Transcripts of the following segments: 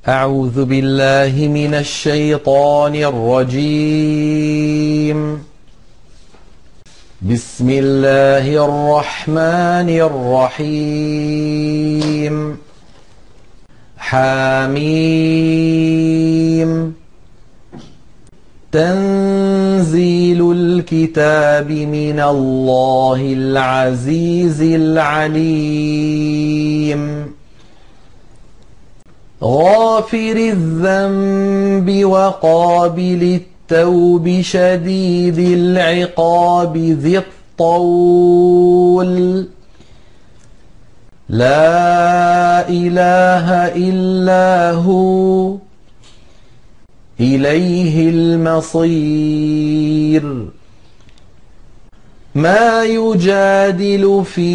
أعوذ بالله من الشيطان الرجيم. بسم الله الرحمن الرحيم. حميم. تنزيل الكتاب من الله العزيز العليم. غافر الذنب وقابل التوب شديد العقاب ذي الطول. لا إله إلا هو إليه المصير. ما يجادل في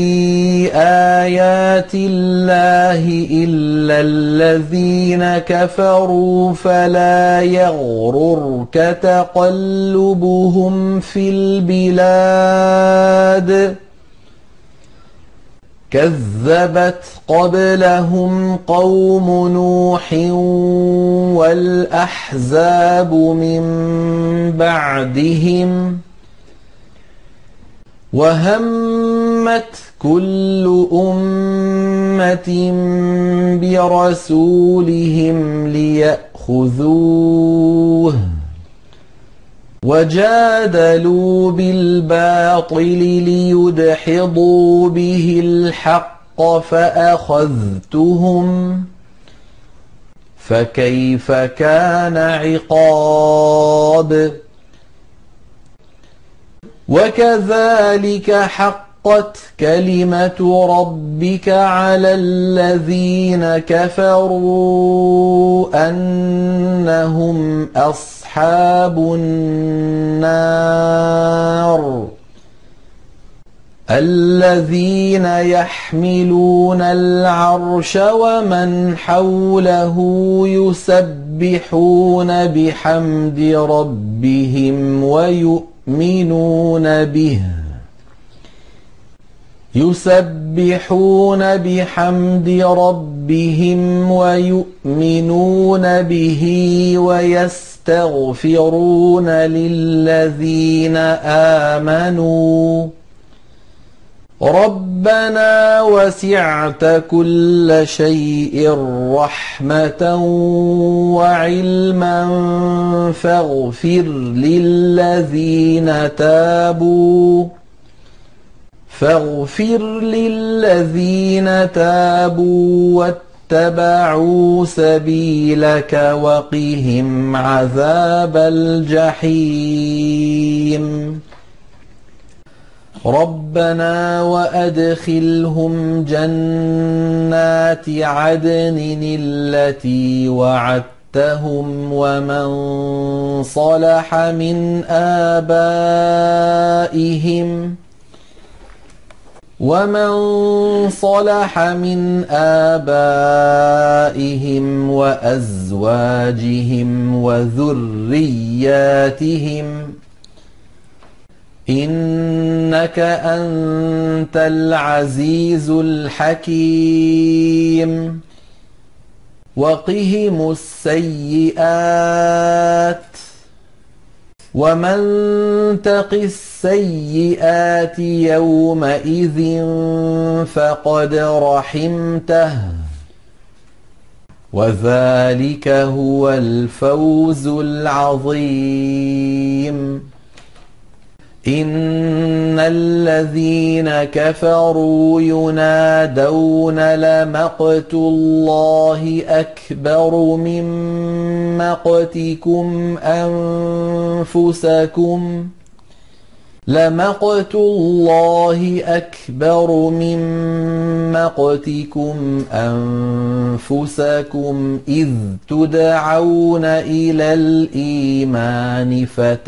آيات الله إلا الذين كفروا فلا يغررك تقلبهم في البلاد. كذبت قبلهم قوم نوح والأحزاب من بعدهم وهمت كل أمة برسولهم ليأخذوه وجادلوا بالباطل ليدحضوا به الحق فأخذتهم فكيف كان عقاب. وكذلك حقت كلمة ربك على الذين كفروا أنهم أصحاب النار. الذين يحملون العرش ومن حوله يسبحون بحمد ربهم يسبحون بحمد ربهم ويؤمنون به ويستغفرون للذين آمنوا ربنا وسعت كل شيء رحمة وعلما فاغفر للذين تابوا واتبعوا سبيلك وقهم عذاب الجحيم. ربنا وأدخلهم جنات عدن التي وعدتهم ومن صلح من آبائهم وأزواجهم وذرياتهم إنك أنت العزيز الحكيم. وقهم السيئات ومن تق السيئات يومئذ فقد رحمته وذلك هو الفوز العظيم. إن الذين كفروا ينادون لمقت الله أكبر من مقتكم أنفسكم إذ تدعون إلى الإيمان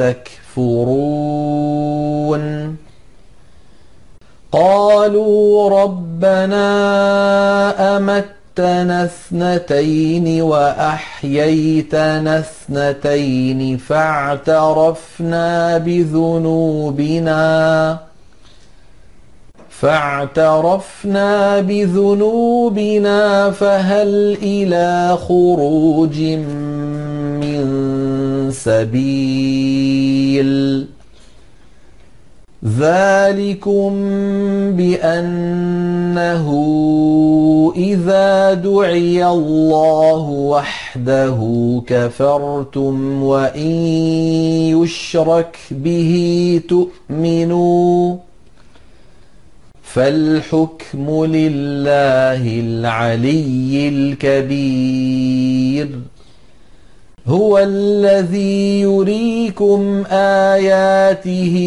فتكفرون. قالوا ربنا أمتنا اثنتين وأحييتنا اثنتين فاعترفنا فاعترفنا بذنوبنا فهل إلى خروج من سبيل ذلكم بأنه إذا دعي الله وحده كفرتم وإن يشرك به تؤمنوا فالحكم لله العلي الكبير هو الذي يريكم آياته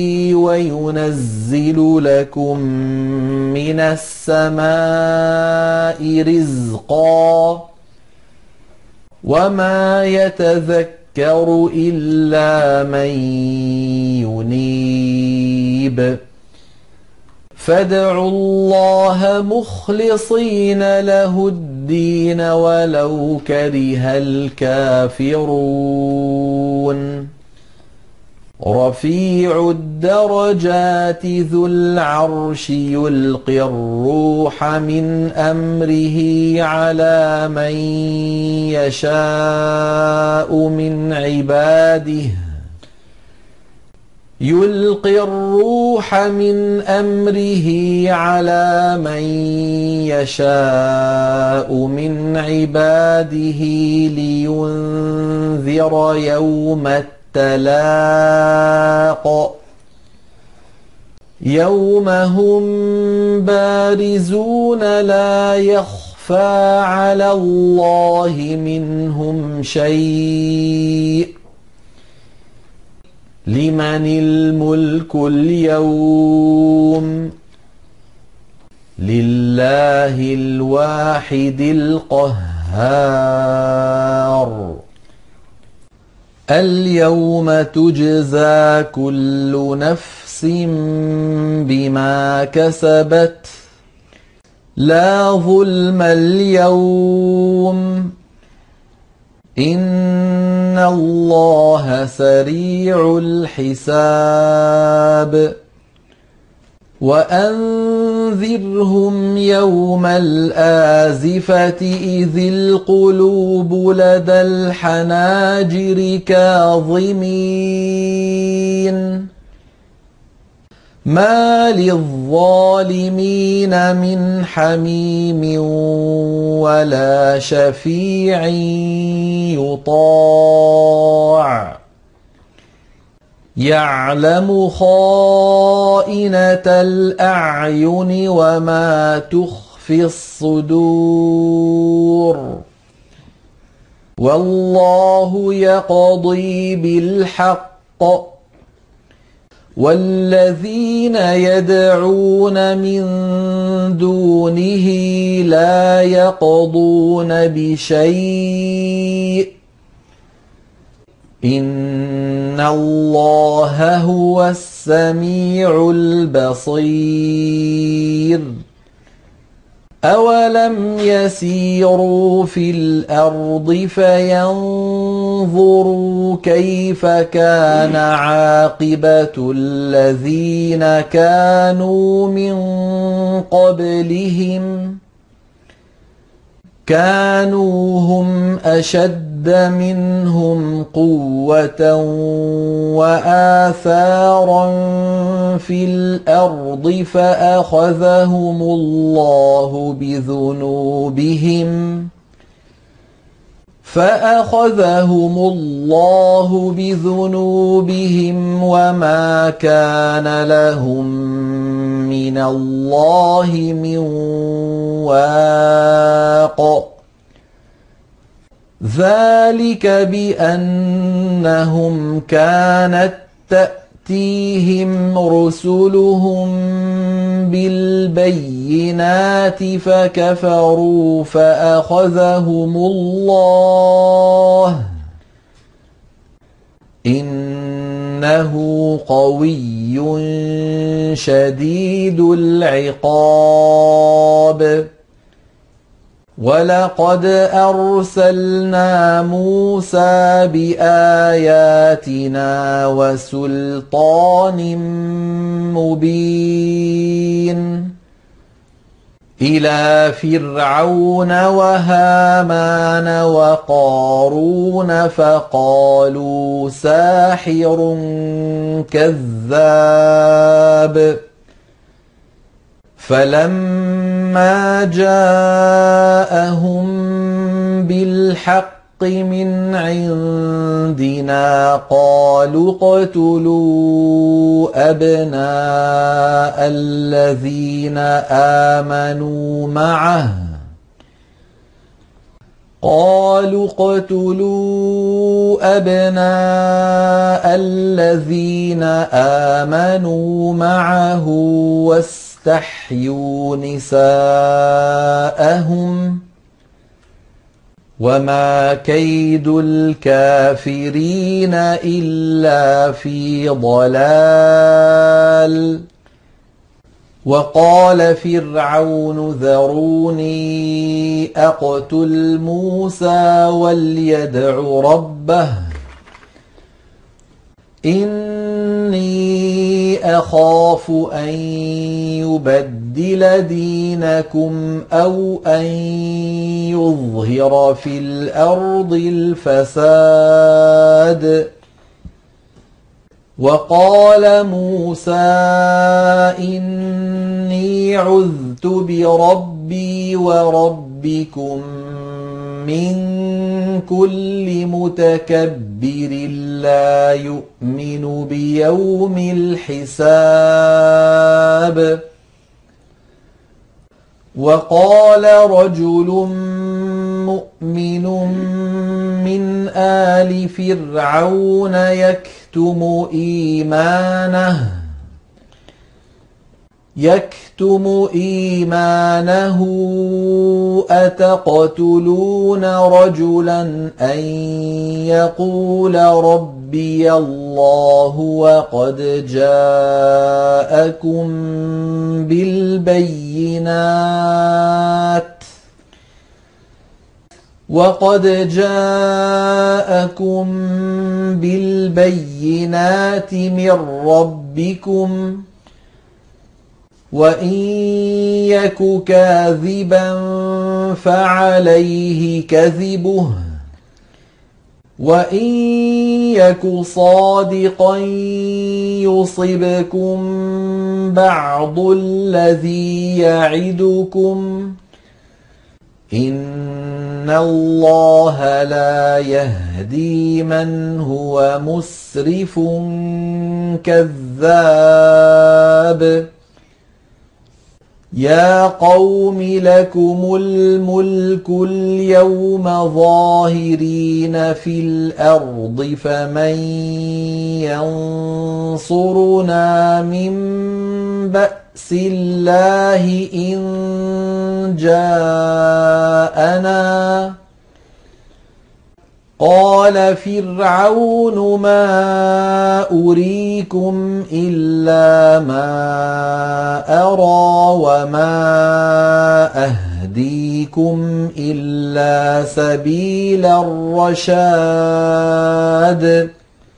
وينزل لكم من السماء رزقا وما يتذكر إلا من ينيب فادعوا الله مخلصين له الدين ولو كره الكافرون رفيع الدرجات ذو العرش يلقي الروح من أمره على من يشاء من عباده يلقي الروح من أمره على من يشاء من عباده لينذر يوم التلاق يوم هم بارزون لا يخفى على الله منهم شيء لمن الملك اليوم لله الواحد القهار اليوم تجزى كل نفس بما كسبت لا ظلم اليوم إن الله سريع الحساب وأنذرهم يوم الآزفة إذ القلوب لدى الحناجر كاظمين ما للظالمين من حميم ولا شفيع يطاع يعلم خائنة الأعين وما تخفي الصدور والله يقضي بالحق والذين يدعون من دونه لا يقضون بشيء إن الله هو السميع البصير أولم يسيروا في الأرض فينظروا كيف كان عاقبة الذين كانوا من قبلهم كانوا هم أشد منهم قوة وآثارا في الأرض فأخذهم الله بذنوبهم وما كان لهم من الله من واق ذلك بأنهم كانت تأتيهم رسلهم بالبينات فكفروا فأخذهم الله إنه قوي شديد العقاب ولقد أرسلنا موسى بآياتنا وسلطان مبين إلى فرعون وهامان وقارون فقالوا ساحر كذاب فلما جاءهم بالحق من عندنا قالوا اقتلوا أبناء الذين آمنوا معه واستحيوا نساءهم وما كيد الكافرين إلا في ضلال وقال فرعون ذروني أقتل موسى وليدع ربه إني أخاف أن يبدل دينكم أو أن يظهر في الأرض الفساد وقال موسى إني عذت بربي وربكم من كل متكبر لا يؤمن بيوم الحساب وقال رجل مؤمن من آل فرعون يكتم إيمانه أتقتلون رجلا أن يقول ربي الله وقد جاءكم بالبينات من ربكم وإن يك كاذبا فعليه كذبه وإن يك صادقا يصبكم بعض الذي يعدكم إن الله لا يهدي من هو مسرف كذاب يا قوم لكم الملك اليوم ظاهرين في الأرض فمن ينصرنا من بأس الله إن جاءنا قال فرعون ما أريكم إلا ما أرى وما أهديكم إلا سبيل الرشاد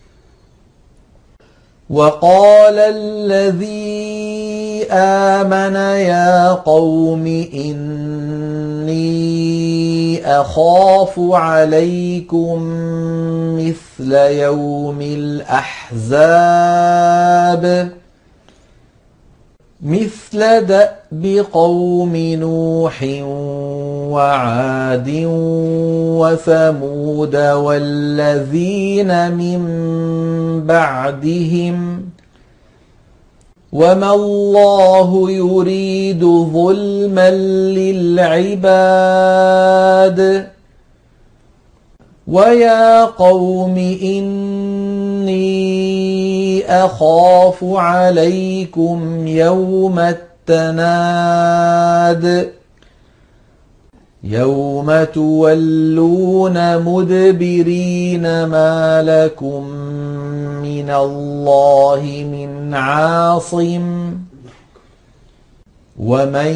وقال الذي آمن يا قوم إني أخاف عليكم مثل يوم الأحزاب مثل دأب قوم نوح وعاد وثمود والذين من بعدهم وما الله يريد ظلما للعباد ويا قوم إني أخاف عليكم يوم التناد يوم تولون مدبرين ما لكم من الله من عاصم ومن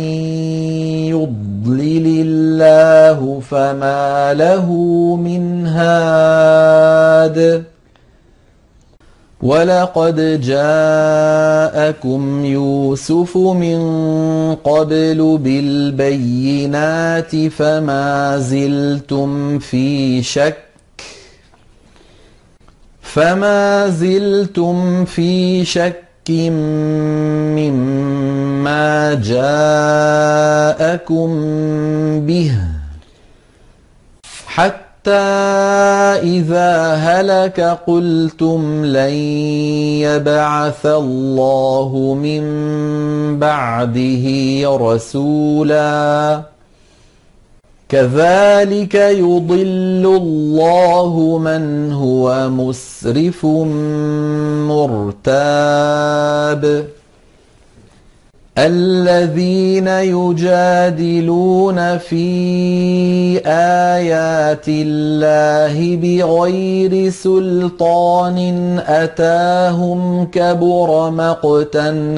يضلل الله فما له من هاد وَلَقَدْ جَاءَكُمْ يُوسُفُ مِن قَبْلُ بِالْبَيِّنَاتِ فَمَا زِلْتُمْ فِي شَكٍّ مِّمَّا جَاءَكُم بِهِ حَتَّى إِذَا هَلَكَ قُلْتُمْ لَن يَبْعَثَ اللَّهُ مِن بَعْدِهِ رَسُولًا كَذَلِكَ يُضِلُّ اللَّهُ مَنْ هُوَ مُسْرِفٌ مُرْتَابٌ الَّذِينَ يُجَادِلُونَ فِي آيَاتِ اللَّهِ بِغَيْرِ سُلْطَانٍ أَتَاهُمْ كَبُرَ مَقْتًا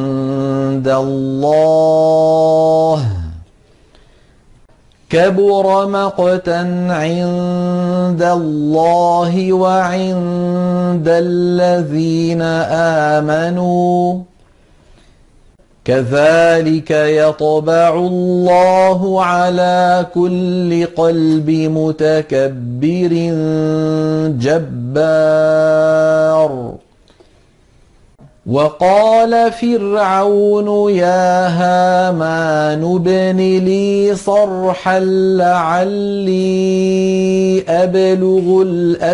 عِندَ اللَّهِ وَعِندَ الَّذِينَ آمَنُوا كَذَلِكَ يَطْبَعُ اللَّهُ عَلَى كُلِّ قَلْبِ مُتَكَبِّرٍ جَبَّارٍ وَقَالَ فِرْعَوْنُ يَا هَامَانُ ابْنِ لِي صَرْحًا لَّعَلِّي أَبْلُغُ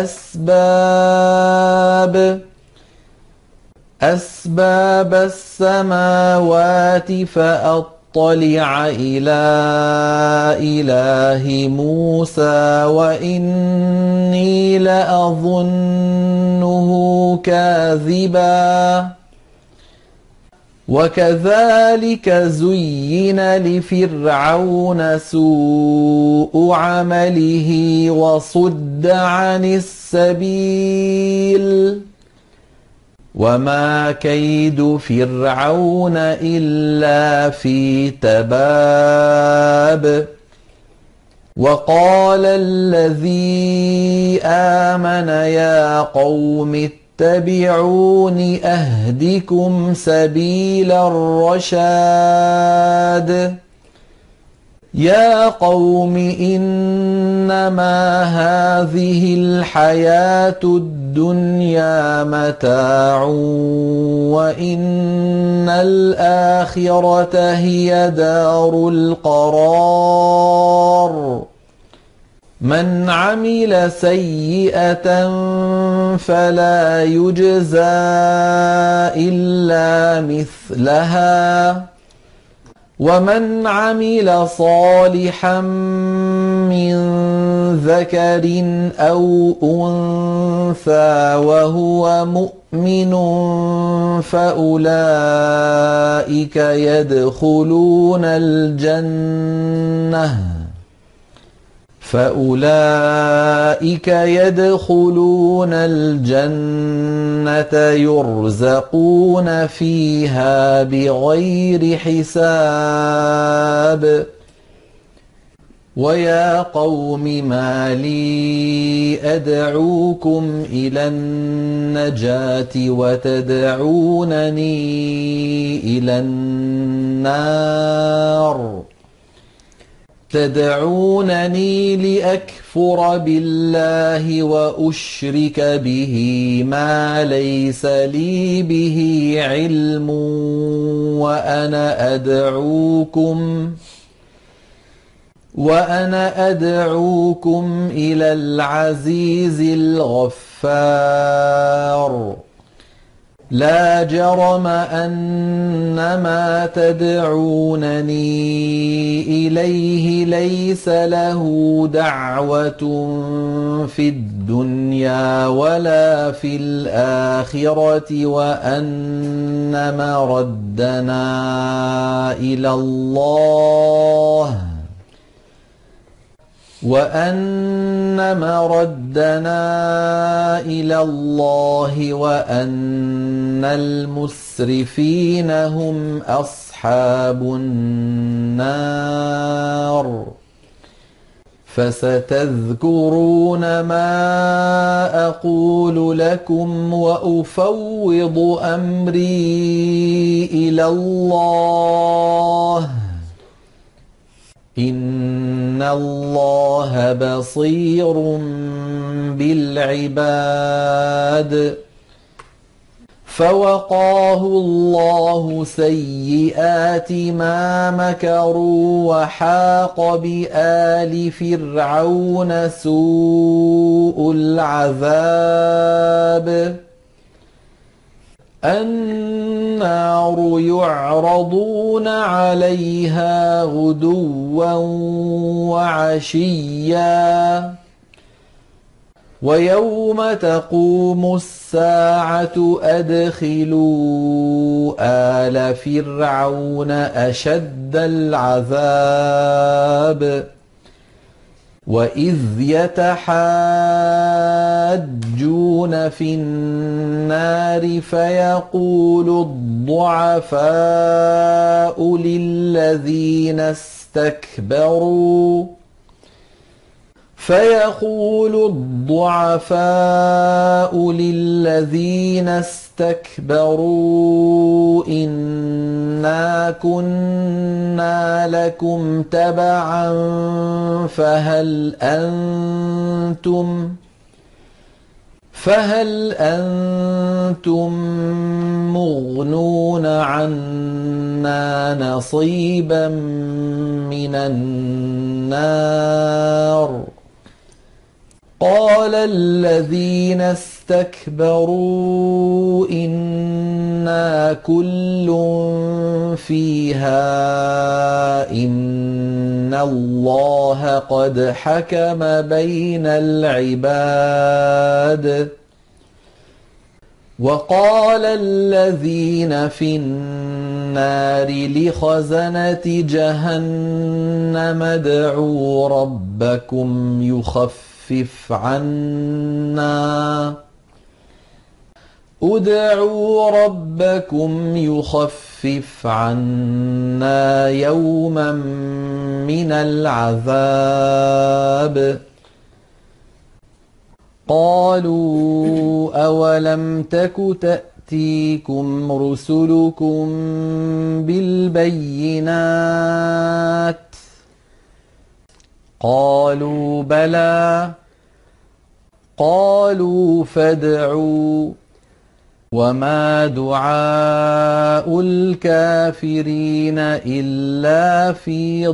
أَسْبَابَ السَّمَاوَاتِ فَأَطَّلِعَ إِلَىٰ إِلَٰهِ مُوسَىٰ وَإِنِّي لَأَظُنُّهُ كَاذِبًا وَكَذَٰلِكَ زُيِّنَ لِفِرْعَوْنَ سُوءُ عَمَلِهِ وَصُدَّ عَنِ السَّبِيلِ وَمَا كَيْدُ فِرْعَوْنَ إِلَّا فِي تَبَابٍ وَقَالَ الَّذِي آمَنَ يَا قَوْمِ اتَّبِعُونِ أَهْدِكُمْ سَبِيلَ الرَّشَادِ يَا قَوْمِ إِنَّمَا هَٰذِهِ الْحَيَاةُ الدُّنْيَا مَتَاعٌ وَإِنَّ الْآخِرَةَ هِيَ دَارُ الْقَرَارِ مَنْ عَمِلَ سَيِّئَةً فَلَا يُجْزَىٰ إِلَّا مِثْلَهَا وَمَنْ عَمِلَ صَالِحًا مِّن ذَكَرٍ أَوْ أُنثَىٰ وَهُوَ مُؤْمِنٌ فَأُولَٰئِكَ يَدْخُلُونَ الْجَنَّةَ يُرْزَقُونَ فِيهَا بِغَيْرِ حِسَابٍ وَيَا قَوْمِ مَا لِي أَدْعُوكُمْ إِلَى النَّجَاةِ وَتَدْعُونَنِي إِلَى النَّارِ تدعونني لأكفر بالله وأشرك به ما ليس لي به علم وأنا أدعوكم إلى العزيز الغفار لا جرم أن ما تدعونني إليه ليس له دعوة في الدنيا ولا في الآخرة وأن مردنا إلى الله وأن المسرفين هم أصحاب النار فستذكرون ما أقول لكم وأفوض أمري إلى الله إن الله بصير بالعباد. فوقاه الله سيئات ما مكروا وحاق بآل فرعون سوء العذاب. النار يعرضون عليها غدوا وعشيا ويوم تقوم الساعة أدخلوا آل فرعون أشد العذاب. وإذ يتحاجون في النار فيقول الضعفاء للذين استكبروا إنا كنا لكم تبعا فهل أنتم مغنون عنا نصيبا من النار. قال الذين استكبروا إنا كل فيها إن الله قد حكم بين العباد. وقال الذين في النار لخزنة جهنم ادعوا ربكم يخفف عنا يوما من العذاب. قالوا أولم تك تأتيكم رسلكم بالبينات قالوا بلى قالوا فادعوا وما دعاء الكافرين إلا في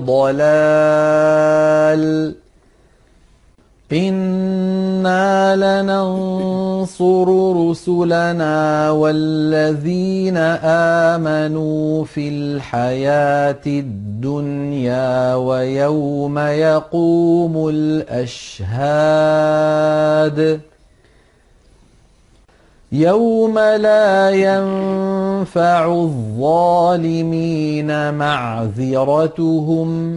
ضلال. إنا لننصر رسلنا والذين آمنوا في الحياة الدنيا ويوم يقوم الأشهاد يوم لا ينفع الظالمين معذرتهم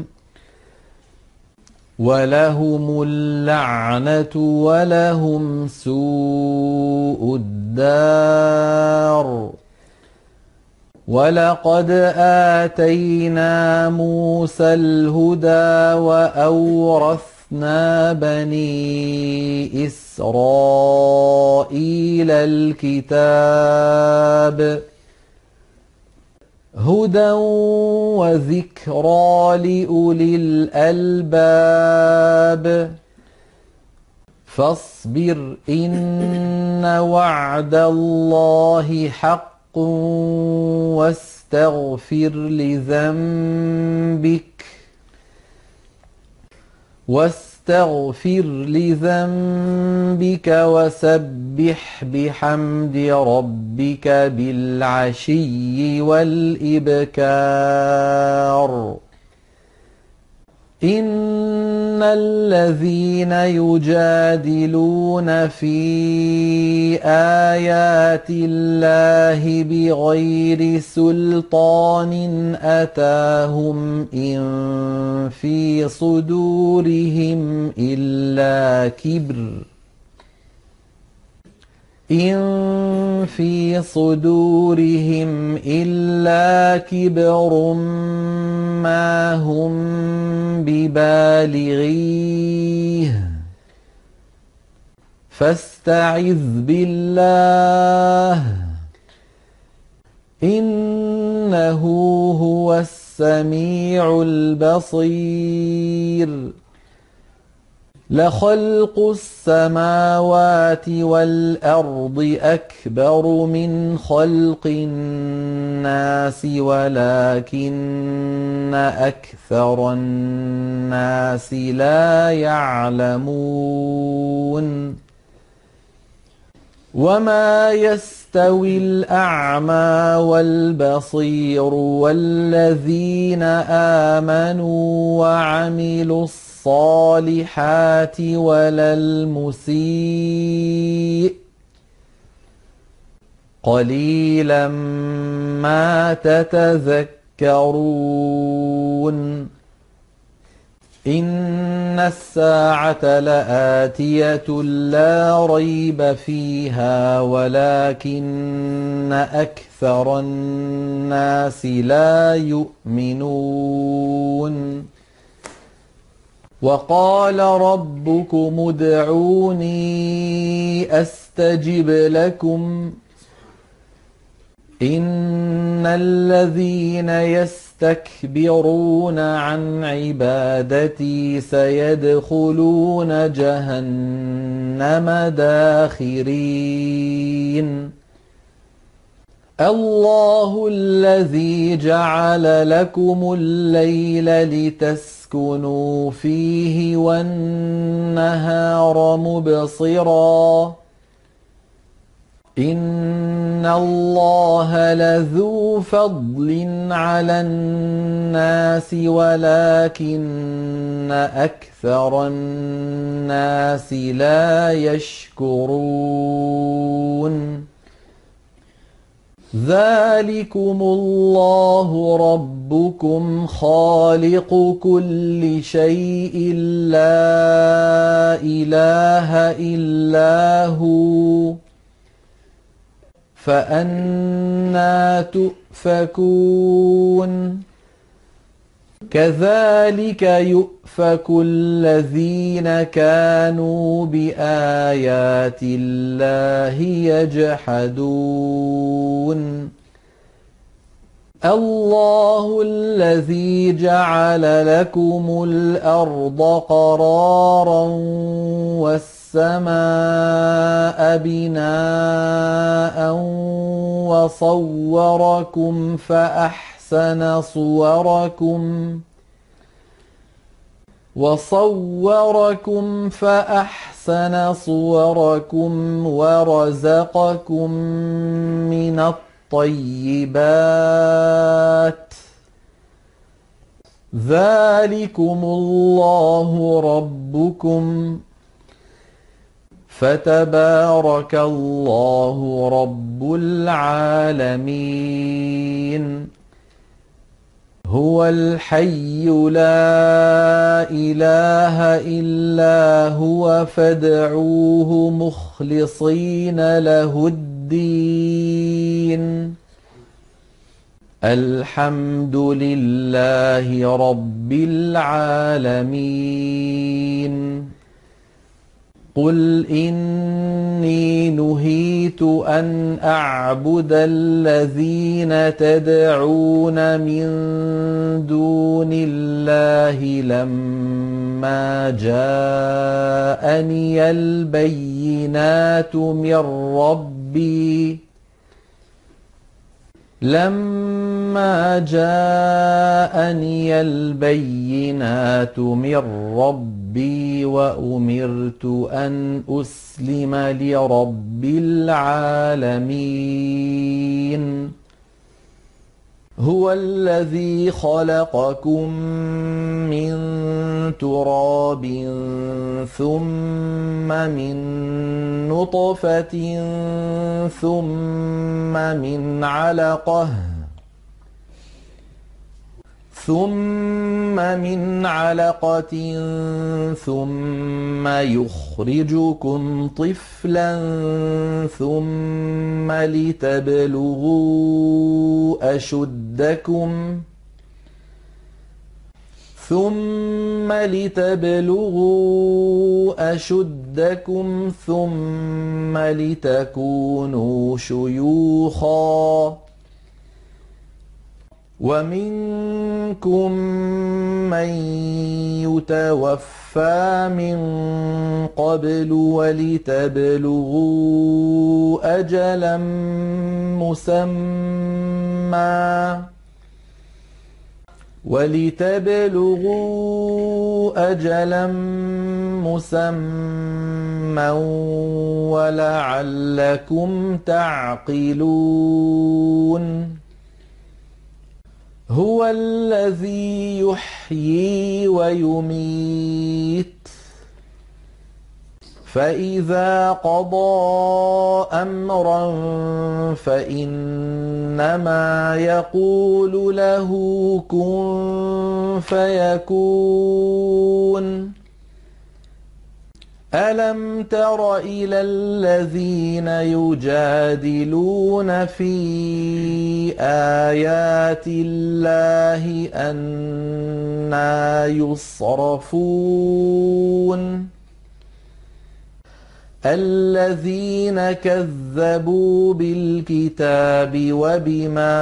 ولهم اللعنة ولهم سوء الدار. ولقد آتينا موسى الهدى وأورثنا بني إسرائيل الكتاب هدى وذكرى لأولي الألباب. فاصبر إن وعد الله حق واستغفر لذنبك وسبح بحمد ربك بالعشي والإبكار. إن الذين يجادلون في آيات الله بغير سلطان أتاهم إن في صدورهم إلا كبر إن في صدورهم إلا كبر ما هم ببالغيه فاستعذ بالله إنه هو السميع البصير لخلق السماوات والأرض أكبر من خلق الناس ولكن أكثر الناس لا يعلمون وما يستوي الأعمى والبصير والذين آمنوا وعملوا الصالحات ولا المسيء قليلا ما تتذكرون إن الساعة لآتية لا ريب فيها ولكن أكثر الناس لا يؤمنون وقال ربكم ادعوني أستجب لكم إن الذين يستكبرون عن عبادتي سيدخلون جهنم داخرين الله الذي جعل لكم الليل لتسكنوا فيه والنهار مبصراً إن الله لذو فضل على الناس ولكن أكثر الناس لا يشكرون ذلكم الله ربكم خالق كل شيء لا إله إلا هو فأنى تؤفكون كذلك يؤفك الذين كانوا بآيات الله يجحدون الله الذي جعل لكم الأرض قرارا والسماء بناء وصوركم فأحسن صوركم ورزقكم من الطيبات ذلكم الله ربكم فتبارك الله رب العالمين هو الحي لا إله إلا هو فادعوه مخلصين له الدين الحمد لله رب العالمين قل إني نهيت أن أعبد الذين تدعون من دون الله لما جاءني البينات من ربي وأمرت أن أسلم لرب العالمين هو الذي خلقكم من تراب ثم من نطفة ثم من علقة ثم من علقة ثم يخرجكم طفلا ثم لتبلغوا أشدكم ثم لتكونوا شيوخا ومنكم من يتوفى من قبل ولتبلغوا أجلا مسمى ولعلكم تعقلون هو الذي يحيي ويميت فإذا قضى أمرا فإنما يقول له كن فيكون ألم تر إلى الذين يجادلون في آيات الله أنى يصرفون الذين كذبوا بالكتاب وبما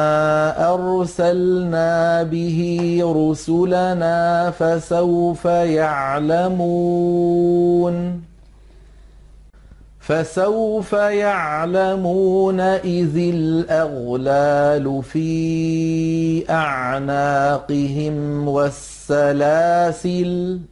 أرسلنا به رسلنا فسوف يعلمون إذ الأغلال في أعناقهم والسلاسل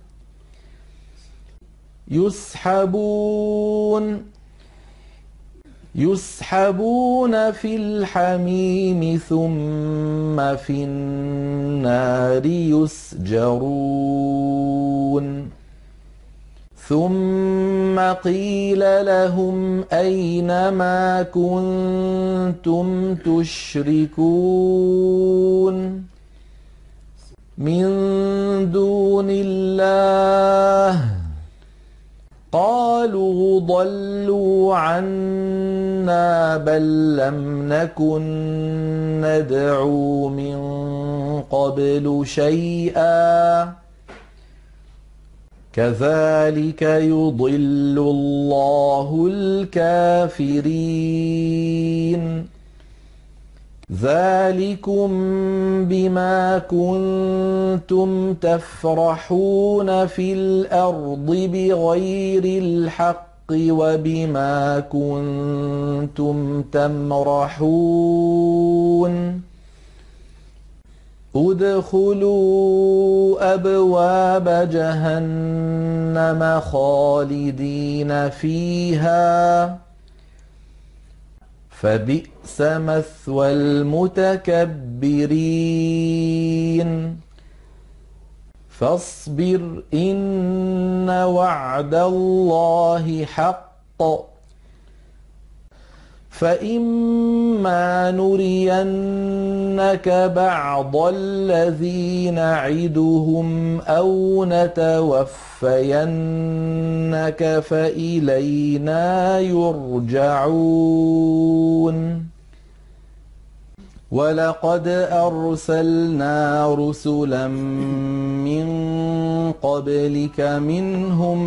يسحبون في الحميم ثم في النار يسجرون ثم قيل لهم أين ما كنتم تشركون من دون الله قالوا ضلوا عنا بل لم نكن ندعو من قبل شيئا كذلك يضل الله الكافرين ذلكم بما كنتم تفرحون في الأرض بغير الحق وبما كنتم تمرحون ادخلوا أبواب جهنم خالدين فيها فبئس مثوى المتكبرين فاصبر إن وعد الله حق فإما نرينك بعض الذي نعدهم أو نتوفينك فإلينا يرجعون ولقد أرسلنا رسلا من قبلك منهم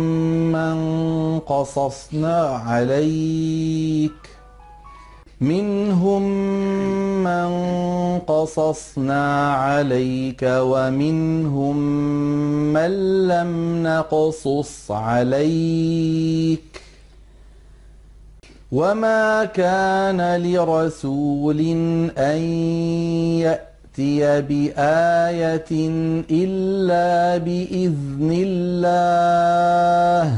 من قصصنا عليك ومنهم من لم نقصص عليك وما كان لرسول أن يأتي بآية إلا بإذن الله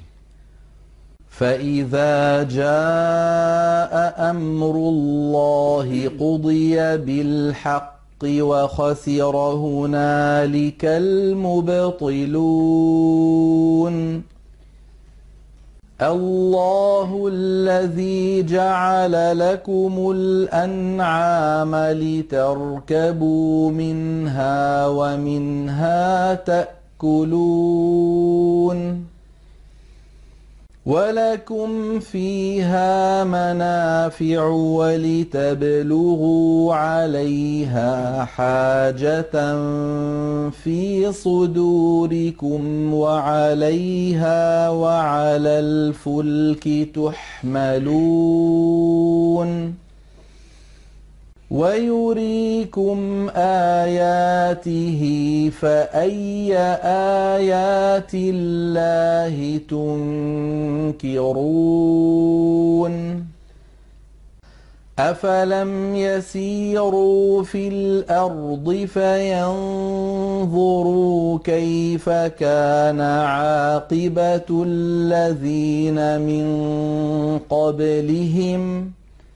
فإذا جاء أمر الله قضي بالحق وخسر هنالك المبطلون الله الذي جعل لكم الأنعام لتركبوا منها ومنها تأكلون ولكم فيها منافع ولتبلغوا عليها حاجة في صدوركم وعليها وعلى الفلك تحملون ويريكم آياته فأي آيات الله تنكرون أفلم يسيروا في الأرض فينظروا كيف كان عاقبة الذين من قبلهم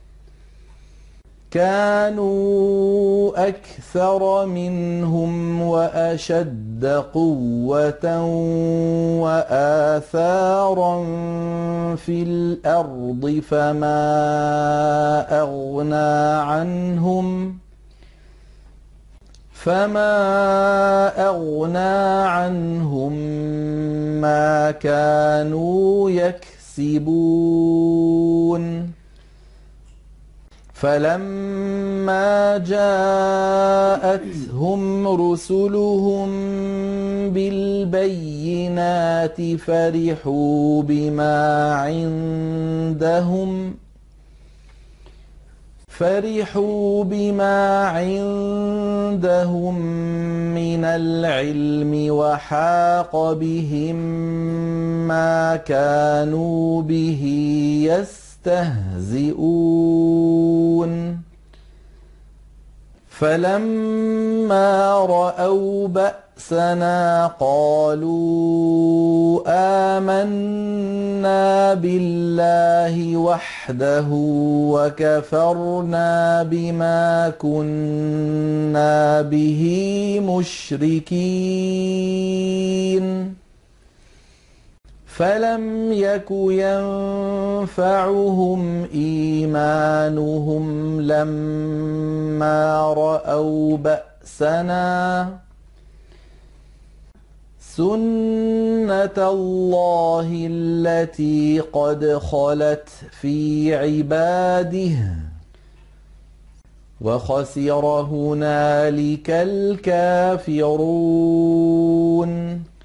كانوا أكثر منهم وأشد قوة وآثارا في الأرض فما أغنى عنهم ما كانوا يكسبون فلما جاءتهم رسلهم بالبينات فرحوا بما عندهم من العلم وحاق بهم ما كانوا به يستهزئون فلما رأوا بأسنا قالوا آمنا بالله وحده وكفرنا بما كنا به مشركين فلم يك ينفعهم إيمانهم لما رأوا بأسنا سنة الله التي قد خلت في عباده وخسر هنالك الكافرون